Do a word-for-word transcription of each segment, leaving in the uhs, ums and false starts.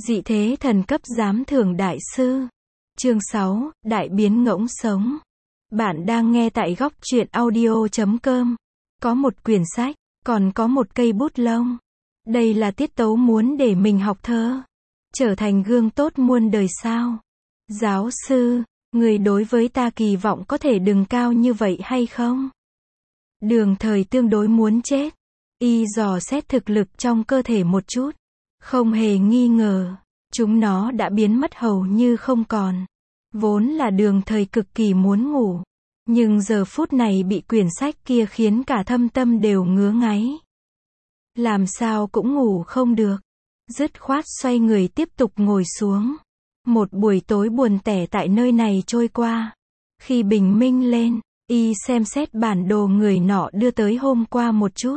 Dị thế thần cấp giám thưởng đại sư. Chương sáu, Đại biến ngỗng sống. Bạn đang nghe tại góc truyện audio chấm com. Có một quyển sách, còn có một cây bút lông. Đây là tiết tấu muốn để mình học thơ, trở thành gương tốt muôn đời sao? Giáo sư, người đối với ta kỳ vọng có thể đừng cao như vậy hay không? Đường Thời tương đối muốn chết. Y dò xét thực lực trong cơ thể một chút. Không hề nghi ngờ, chúng nó đã biến mất hầu như không còn. Vốn là Đường Thời cực kỳ muốn ngủ, nhưng giờ phút này bị quyển sách kia khiến cả thâm tâm đều ngứa ngáy. Làm sao cũng ngủ không được. Dứt khoát xoay người tiếp tục ngồi xuống. Một buổi tối buồn tẻ tại nơi này trôi qua. Khi bình minh lên, y xem xét bản đồ người nọ đưa tới hôm qua một chút.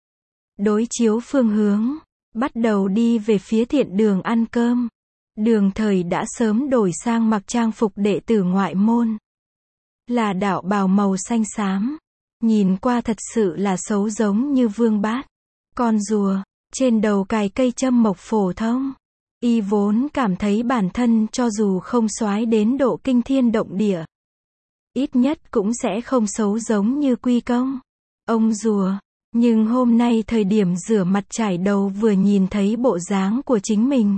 Đối chiếu phương hướng, bắt đầu đi về phía thiện đường ăn cơm. Đường Thời đã sớm đổi sang mặc trang phục đệ tử ngoại môn. Là đạo bào màu xanh xám. Nhìn qua thật sự là xấu giống như vương bát. Con rùa, trên đầu cài cây châm mộc phổ thông. Y vốn cảm thấy bản thân cho dù không soái đến độ kinh thiên động địa, ít nhất cũng sẽ không xấu giống như Quy Công, ông rùa. Nhưng hôm nay thời điểm rửa mặt chải đầu vừa nhìn thấy bộ dáng của chính mình,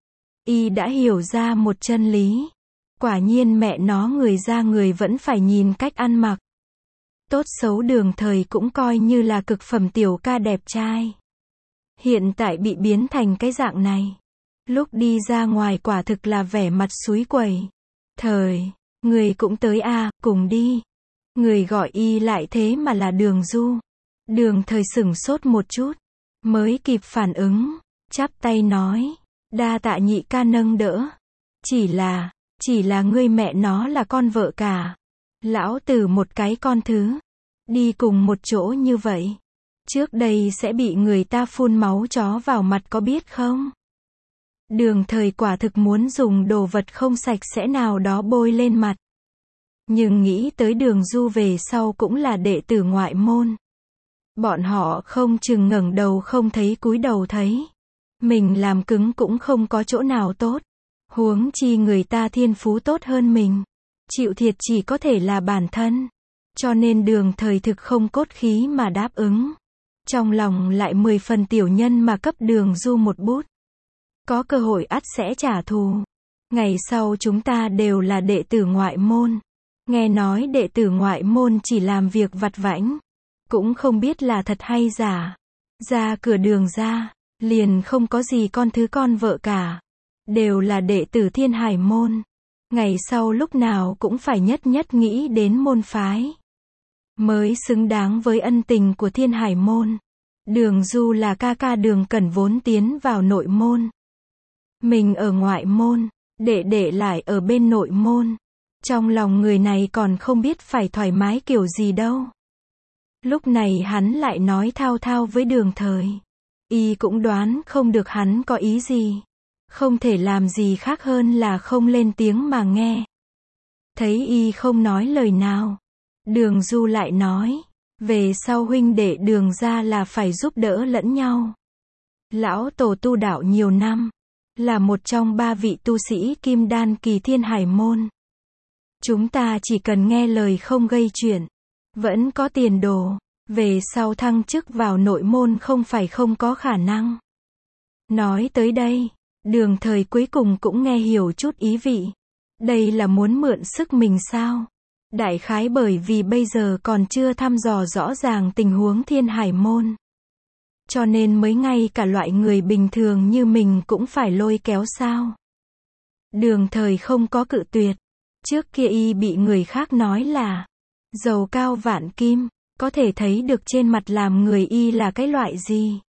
y đã hiểu ra một chân lý. Quả nhiên mẹ nó người ra người vẫn phải nhìn cách ăn mặc. Tốt xấu Đường Thời cũng coi như là cực phẩm tiểu ca đẹp trai. Hiện tại bị biến thành cái dạng này. Lúc đi ra ngoài quả thực là vẻ mặt súi quẩy. Thời, người cũng tới à, cùng đi. Người gọi y lại thế mà là Đường Du. Đường Thời sửng sốt một chút, mới kịp phản ứng, chắp tay nói, đa tạ nhị ca nâng đỡ. Chỉ là, chỉ là ngươi mẹ nó là con vợ cả. Lão tử một cái con thứ, đi cùng một chỗ như vậy, trước đây sẽ bị người ta phun máu chó vào mặt có biết không? Đường Thời quả thực muốn dùng đồ vật không sạch sẽ nào đó bôi lên mặt. Nhưng nghĩ tới Đường Du về sau cũng là đệ tử ngoại môn. Bọn họ không chừng ngẩng đầu không thấy cúi đầu thấy. Mình làm cứng cũng không có chỗ nào tốt. Huống chi người ta thiên phú tốt hơn mình. Chịu thiệt chỉ có thể là bản thân. Cho nên Đường Thời thực không cốt khí mà đáp ứng. Trong lòng lại mười phần tiểu nhân mà cấp Đường Du một bút. Có cơ hội ắt sẽ trả thù. Ngày sau chúng ta đều là đệ tử ngoại môn. Nghe nói đệ tử ngoại môn chỉ làm việc vặt vãnh. Cũng không biết là thật hay giả. Ra cửa Đường ra, liền không có gì con thứ con vợ cả. Đều là đệ tử Thiên Hải môn. Ngày sau lúc nào cũng phải nhất nhất nghĩ đến môn phái. Mới xứng đáng với ân tình của Thiên Hải môn. Đường Du là ca ca Đường Cẩn vốn tiến vào nội môn. Mình ở ngoại môn, đệ đệ lại ở bên nội môn. Trong lòng người này còn không biết phải thoải mái kiểu gì đâu. Lúc này hắn lại nói thao thao với Đường Thời. Y cũng đoán không được hắn có ý gì. Không thể làm gì khác hơn là không lên tiếng mà nghe. Thấy y không nói lời nào, Đường Du lại nói, về sau huynh đệ Đường ra là phải giúp đỡ lẫn nhau. Lão tổ tu đạo nhiều năm, là một trong ba vị tu sĩ kim đan kỳ Thiên Hải môn. Chúng ta chỉ cần nghe lời không gây chuyện, vẫn có tiền đồ. Về sau thăng chức vào nội môn không phải không có khả năng. Nói tới đây, Đường Thời cuối cùng cũng nghe hiểu chút ý vị. Đây là muốn mượn sức mình sao? Đại khái bởi vì bây giờ còn chưa thăm dò rõ ràng tình huống Thiên Hải môn. Cho nên mới ngay cả loại người bình thường như mình cũng phải lôi kéo sao? Đường Thời không có cự tuyệt. Trước kia y bị người khác nói là dầu cao vạn kim. Có thể thấy được trên mặt làm người y là cái loại gì.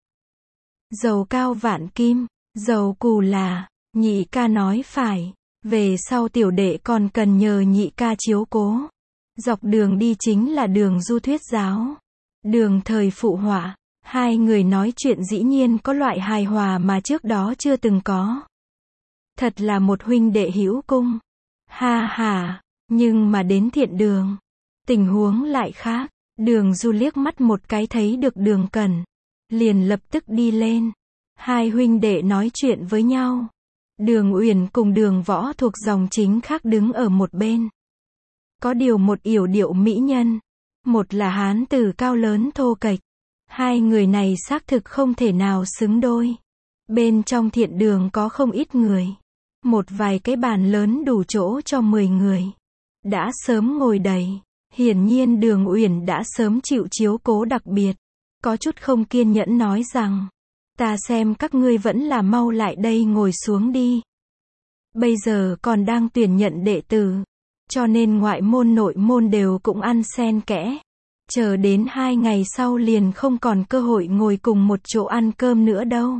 Dầu cao vạn kim, dầu cù là, nhị ca nói phải. Về sau tiểu đệ còn cần nhờ nhị ca chiếu cố. Dọc đường đi chính là Đường Du thuyết giáo. Đường Thời phụ họa. Hai người nói chuyện dĩ nhiên có loại hài hòa mà trước đó chưa từng có. Thật là một huynh đệ hữu cung. Ha ha, nhưng mà đến thiện đường, tình huống lại khác. Đường Du liếc mắt một cái thấy được Đường Cẩn, liền lập tức đi lên. Hai huynh đệ nói chuyện với nhau. Đường Uyển cùng Đường Võ thuộc dòng chính khác đứng ở một bên. Có điều một yểu điệu mỹ nhân, một là hán tử cao lớn thô kệch. Hai người này xác thực không thể nào xứng đôi. Bên trong thiện đường có không ít người. Một vài cái bàn lớn đủ chỗ cho mười người. Đã sớm ngồi đầy. Hiển nhiên Đường Uyển đã sớm chịu chiếu cố đặc biệt. Có chút không kiên nhẫn nói rằng, ta xem các ngươi vẫn là mau lại đây ngồi xuống đi. Bây giờ còn đang tuyển nhận đệ tử, cho nên ngoại môn nội môn đều cũng ăn xen kẽ. Chờ đến hai ngày sau liền không còn cơ hội ngồi cùng một chỗ ăn cơm nữa đâu.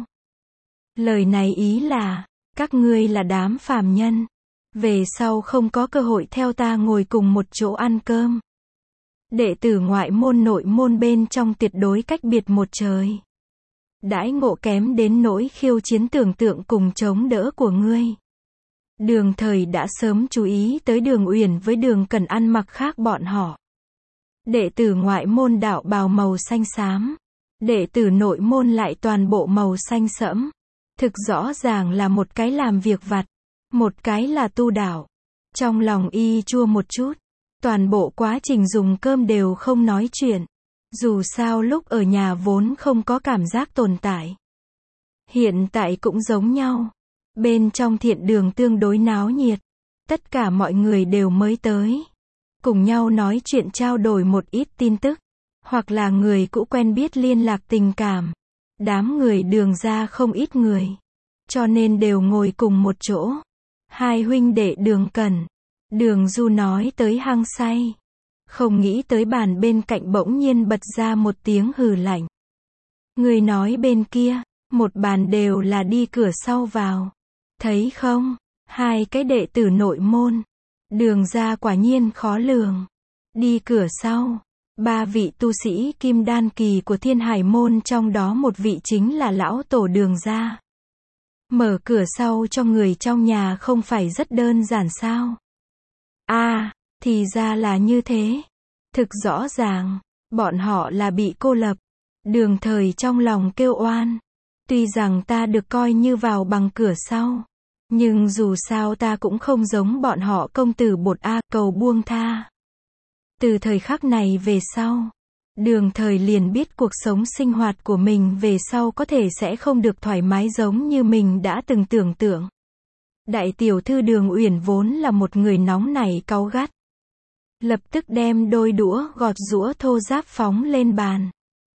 Lời này ý là, các ngươi là đám phàm nhân. Về sau không có cơ hội theo ta ngồi cùng một chỗ ăn cơm. Đệ tử ngoại môn nội môn bên trong tuyệt đối cách biệt một trời. Đãi ngộ kém đến nỗi khiêu chiến tưởng tượng cùng chống đỡ của ngươi. Đường Thời đã sớm chú ý tới Đường Uyển với Đường Cần ăn mặc khác bọn họ. Đệ tử ngoại môn đạo bào màu xanh xám. Đệ tử nội môn lại toàn bộ màu xanh sẫm. Thực rõ ràng là một cái làm việc vặt. Một cái là tu đạo. Trong lòng y chua một chút. Toàn bộ quá trình dùng cơm đều không nói chuyện. Dù sao lúc ở nhà vốn không có cảm giác tồn tại. Hiện tại cũng giống nhau. Bên trong thiện đường tương đối náo nhiệt. Tất cả mọi người đều mới tới. Cùng nhau nói chuyện trao đổi một ít tin tức. Hoặc là người cũ quen biết liên lạc tình cảm. Đám người Đường ra không ít người. Cho nên đều ngồi cùng một chỗ. Hai huynh đệ Đường Cần, Đường Du nói tới hăng say. Không nghĩ tới bàn bên cạnh bỗng nhiên bật ra một tiếng hừ lạnh. Người nói bên kia, một bàn đều là đi cửa sau vào. Thấy không, hai cái đệ tử nội môn. Đường ra quả nhiên khó lường. Đi cửa sau, ba vị tu sĩ kim đan kỳ của Thiên Hải môn, trong đó một vị chính là lão tổ Đường ra. Mở cửa sau cho người trong nhà không phải rất đơn giản sao? À, thì ra là như thế. Thực rõ ràng, bọn họ là bị cô lập. Đường Thời trong lòng kêu oan. Tuy rằng ta được coi như vào bằng cửa sau. Nhưng dù sao ta cũng không giống bọn họ công tử bột A, cầu buông tha. Từ thời khắc này về sau, Đường Thời liền biết cuộc sống sinh hoạt của mình về sau có thể sẽ không được thoải mái giống như mình đã từng tưởng tượng. Đại tiểu thư Đường Uyển vốn là một người nóng nảy cáu gắt. Lập tức đem đôi đũa gọt giũa thô ráp phóng lên bàn.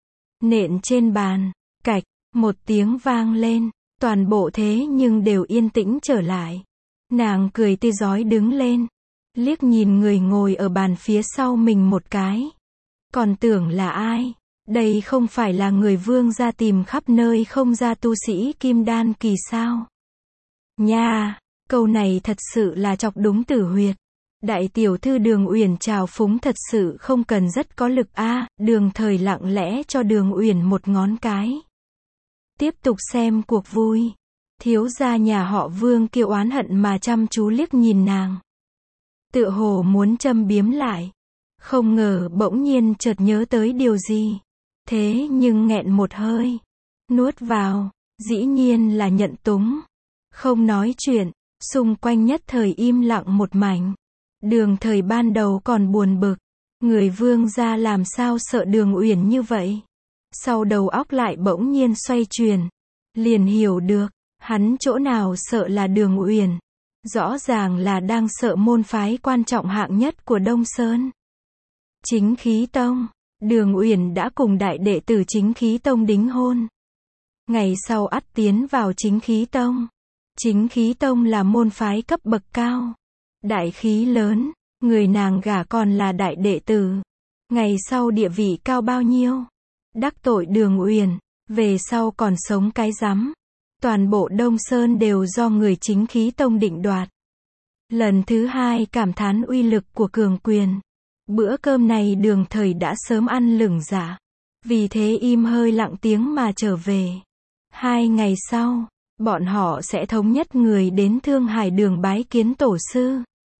Nện trên bàn, cạch, một tiếng vang lên, toàn bộ thế nhưng đều yên tĩnh trở lại. Nàng cười tươi rói đứng lên, liếc nhìn người ngồi ở bàn phía sau mình một cái. Còn tưởng là ai? Đây không phải là người Vương gia tìm khắp nơi không ra tu sĩ kim đan kỳ sao? Nha, câu này thật sự là chọc đúng tử huyệt. Đại tiểu thư Đường Uyển trào phúng thật sự không cần rất có lực a. À, Đường Thời lặng lẽ cho Đường Uyển một ngón cái. Tiếp tục xem cuộc vui. Thiếu gia nhà họ Vương kia oán hận mà chăm chú liếc nhìn nàng. Tựa hồ muốn châm biếm lại. Không ngờ bỗng nhiên chợt nhớ tới điều gì. Thế nhưng nghẹn một hơi. Nuốt vào. Dĩ nhiên là nhận túng. Không nói chuyện. Xung quanh nhất thời im lặng một mảnh. Đường Thời ban đầu còn buồn bực. Người Vương gia làm sao sợ Đường Uyển như vậy. Sau đầu óc lại bỗng nhiên xoay chuyển. Liền hiểu được. Hắn chỗ nào sợ là Đường Uyển. Rõ ràng là đang sợ môn phái quan trọng hạng nhất của Đông Sơn. Chính Khí Tông. Đường Uyển đã cùng đại đệ tử Chính Khí Tông đính hôn. Ngày sau ắt tiến vào Chính Khí Tông. Chính Khí Tông là môn phái cấp bậc cao. Đại khí lớn. Người nàng gả còn là đại đệ tử. Ngày sau địa vị cao bao nhiêu. Đắc tội Đường Uyển. Về sau còn sống cái rắm. Toàn bộ Đông Sơn đều do người Chính Khí Tông định đoạt. Lần thứ hai cảm thán uy lực của cường quyền. Bữa cơm này Đường Thời đã sớm ăn lửng dạ. Vì thế im hơi lặng tiếng mà trở về. Hai ngày sau, bọn họ sẽ thống nhất người đến Thương Hải Đường bái kiến tổ sư.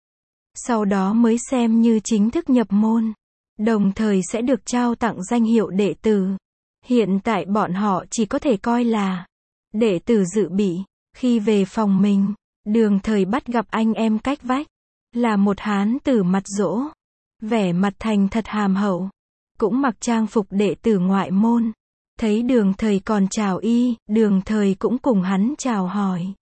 Sau đó mới xem như chính thức nhập môn. Đồng thời sẽ được trao tặng danh hiệu đệ tử. Hiện tại bọn họ chỉ có thể coi là đệ tử dự bị. Khi về phòng mình, Đường Thời bắt gặp anh em cách vách, là một hán tử mặt dỗ, vẻ mặt thành thật hàm hậu, cũng mặc trang phục đệ tử ngoại môn. Thấy Đường Thời còn chào y, Đường Thời cũng cùng hắn chào hỏi.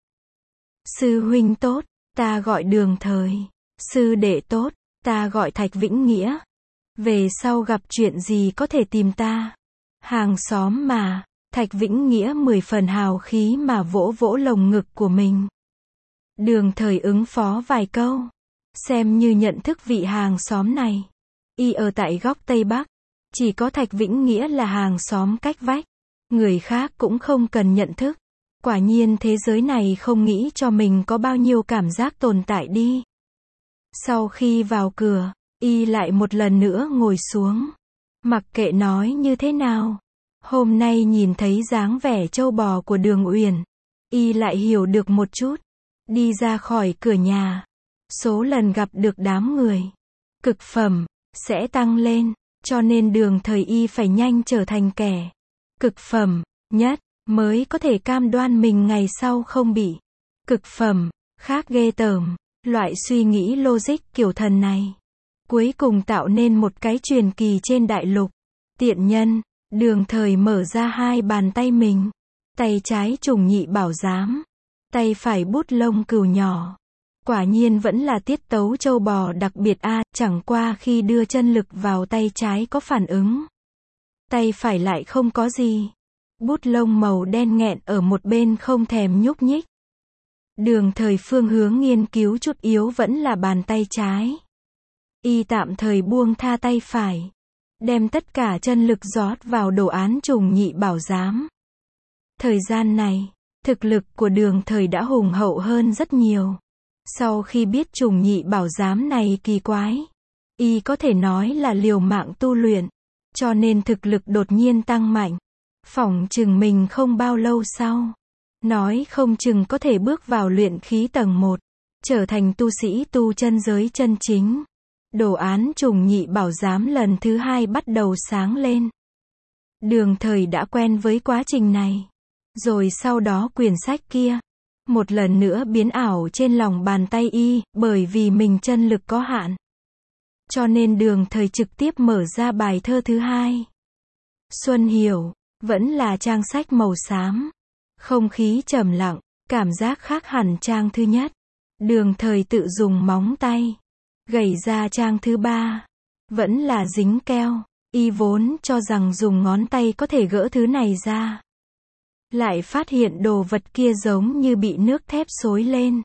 Sư huynh tốt, ta gọi Đường Thời. Sư đệ tốt, ta gọi Thạch Vĩnh Nghĩa. Về sau gặp chuyện gì có thể tìm ta. Hàng xóm mà. Thạch Vĩnh Nghĩa mười phần hào khí mà vỗ vỗ lồng ngực của mình. Đường Thời ứng phó vài câu, xem như nhận thức vị hàng xóm này. Y ở tại góc Tây Bắc, chỉ có Thạch Vĩnh Nghĩa là hàng xóm cách vách. Người khác cũng không cần nhận thức. Quả nhiên thế giới này không nghĩ cho mình có bao nhiêu cảm giác tồn tại đi. Sau khi vào cửa, y lại một lần nữa ngồi xuống. Mặc kệ nói như thế nào, hôm nay nhìn thấy dáng vẻ trâu bò của Đường Uyển, y lại hiểu được một chút. Đi ra khỏi cửa nhà, số lần gặp được đám người cực phẩm sẽ tăng lên, cho nên Đường Thời y phải nhanh trở thành kẻ cực phẩm nhất, mới có thể cam đoan mình ngày sau không bị cực phẩm khác ghê tởm. Loại suy nghĩ logic kiểu thần này, cuối cùng tạo nên một cái truyền kỳ trên đại lục. Tiện nhân. Đường Thời mở ra hai bàn tay mình. Tay trái trùng nhị bảo giám, tay phải bút lông cừu nhỏ. Quả nhiên vẫn là tiết tấu trâu bò đặc biệt a, à, chẳng qua khi đưa chân lực vào tay trái có phản ứng, tay phải lại không có gì. Bút lông màu đen nghẹn ở một bên không thèm nhúc nhích. Đường Thời phương hướng nghiên cứu chút yếu vẫn là bàn tay trái. Y tạm thời buông tha tay phải, đem tất cả chân lực rót vào đồ án trùng nhị bảo giám. Thời gian này, thực lực của Đường Thời đã hùng hậu hơn rất nhiều. Sau khi biết trùng nhị bảo giám này kỳ quái, y có thể nói là liều mạng tu luyện, cho nên thực lực đột nhiên tăng mạnh. Phỏng chừng mình không bao lâu sau, nói không chừng có thể bước vào luyện khí tầng một, trở thành tu sĩ tu chân giới chân chính. Đồ án trùng nhị bảo giám lần thứ hai bắt đầu sáng lên. Đường Thời đã quen với quá trình này. Rồi sau đó quyển sách kia, một lần nữa biến ảo trên lòng bàn tay y, bởi vì mình chân lực có hạn. Cho nên Đường Thời trực tiếp mở ra bài thơ thứ hai. Xuân Hiểu, vẫn là trang sách màu xám. Không khí trầm lặng, cảm giác khác hẳn trang thứ nhất. Đường Thời tự dùng móng tay gẩy ra trang thứ ba, vẫn là dính keo. Y vốn cho rằng dùng ngón tay có thể gỡ thứ này ra, lại phát hiện đồ vật kia giống như bị nước thép xối lên,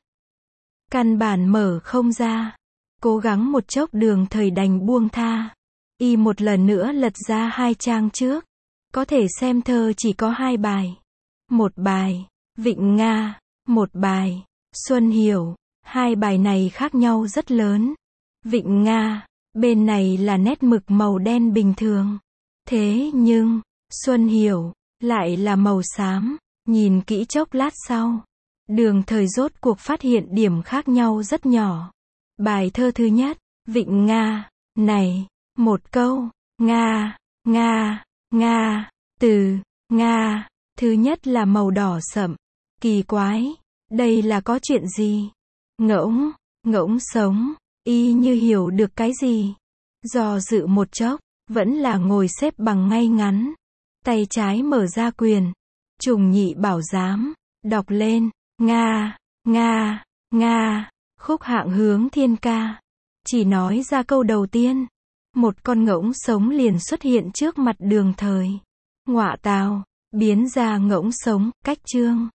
căn bản mở không ra. Cố gắng một chốc Đường Thời đành buông tha. Y một lần nữa lật ra hai trang trước, có thể xem thơ chỉ có hai bài. Một bài, Vịnh Nga, một bài, Xuân Hiểu. Hai bài này khác nhau rất lớn. Vịnh Nga, bên này là nét mực màu đen bình thường. Thế nhưng, Xuân Hiểu, lại là màu xám. Nhìn kỹ chốc lát sau, Đường Thời rốt cuộc phát hiện điểm khác nhau rất nhỏ. Bài thơ thứ nhất, Vịnh Nga, này, một câu, Nga, Nga, Nga, từ, Nga, thứ nhất là màu đỏ sậm. Kỳ quái, đây là có chuyện gì? Ngỗng, ngỗng sống, y như hiểu được cái gì. Do dự một chốc, vẫn là ngồi xếp bằng ngay ngắn. Tay trái mở ra quyền, trùng nhị bảo giám, đọc lên, Nga, Nga, Nga, khúc hạng hướng thiên ca. Chỉ nói ra câu đầu tiên, một con ngỗng sống liền xuất hiện trước mặt Đường Thời. Ngọa tào, biến ra ngỗng sống, cách chương.